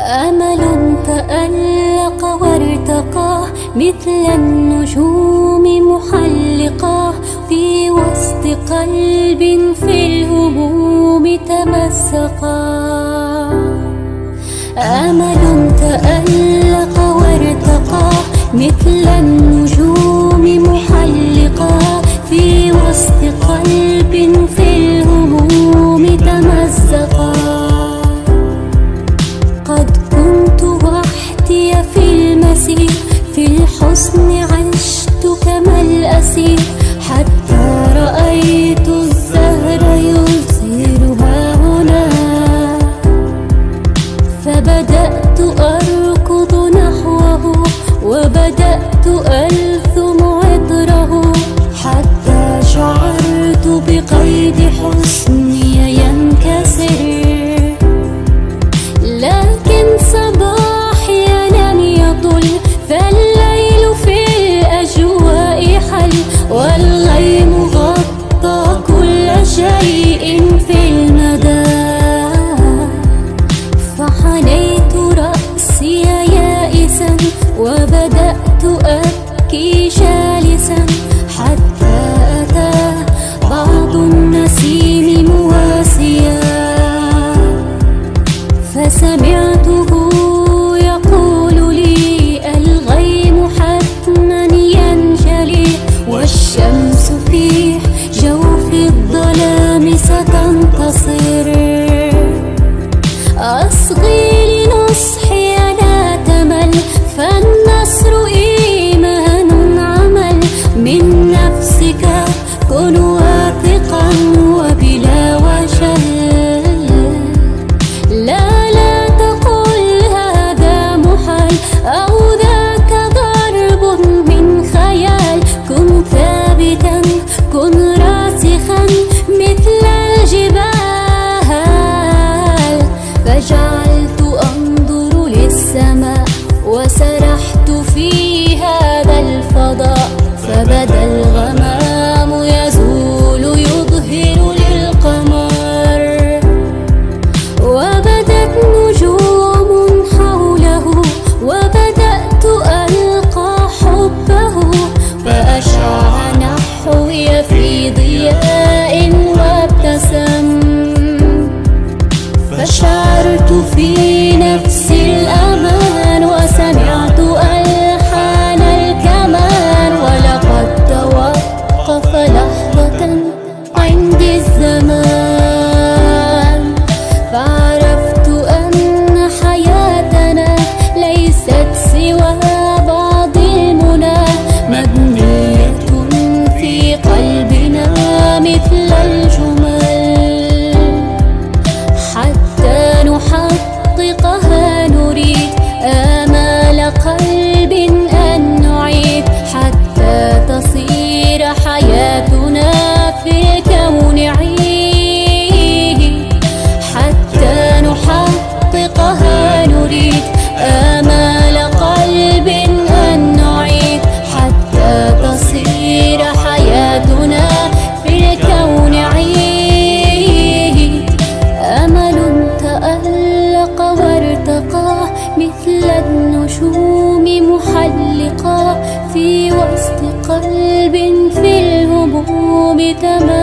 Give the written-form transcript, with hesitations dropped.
أمل تألق وارتقى مثل النجوم محلقا في وسط قلب في الهموم تمزقا. أمل تألق وارتقى مثل النجوم محلقا في وسط قلب في الهموم تمزقا. قد كنت وحدي في المسير، في الحزن عشت كما الأسير، حتى رأيت الزهر يزهرها هنا، فبدأت أركض نحوه وبدأت ألثم عطره، حتى شعرت بقيد حسني ينكسر. لكن صباحي لم يطل، فالليل في الأجواء حل، والغيم غطى كل شيء في المدى. فحنيت رأسي يائسا وبدأت أبكي جالسا، حتى أتى بعض النسيم مواسيا، فسمعته يقول لي الغيم حتما ينجلي، والشمس في جوف الظلام ستنتصر. أصغي لنصحي لا تمل، فالنصر إيمان عمل، من نفسك كن واثقا وبلا وجل. لا تقل هذا محال أو ذاك ضرب من خيال، كن ثابتا كن راسخا مثل الجبال. فجعلت أنظر للسماء وسرحت في هذا الفضاء، فبدا الغمام يزول يظهر للقمر، وبدت نجوم حوله، وبدأت ألقى حبه، فأشع نحوي في ضياء وابتسم. فشعرت في نفسي الأمان وسمعت ألحان الكمان، ولقد توقف لحظة عندي الزمان. فعرفت أن حياتنا ليست سوى بعض المنى، مبنية في قلبنا مثل الجمل، حتى نحققها نريد آمال قلب أن نعيد، حتى تصير حياتنا في الكون عيد، حتى نحققها نريد آمال قلب أن نعيد، حتى تصير حياتنا في الكون عيد. أمل تألق وارتقى مثل النجوم محلقا في وسط قلب في الهموم تمزقا.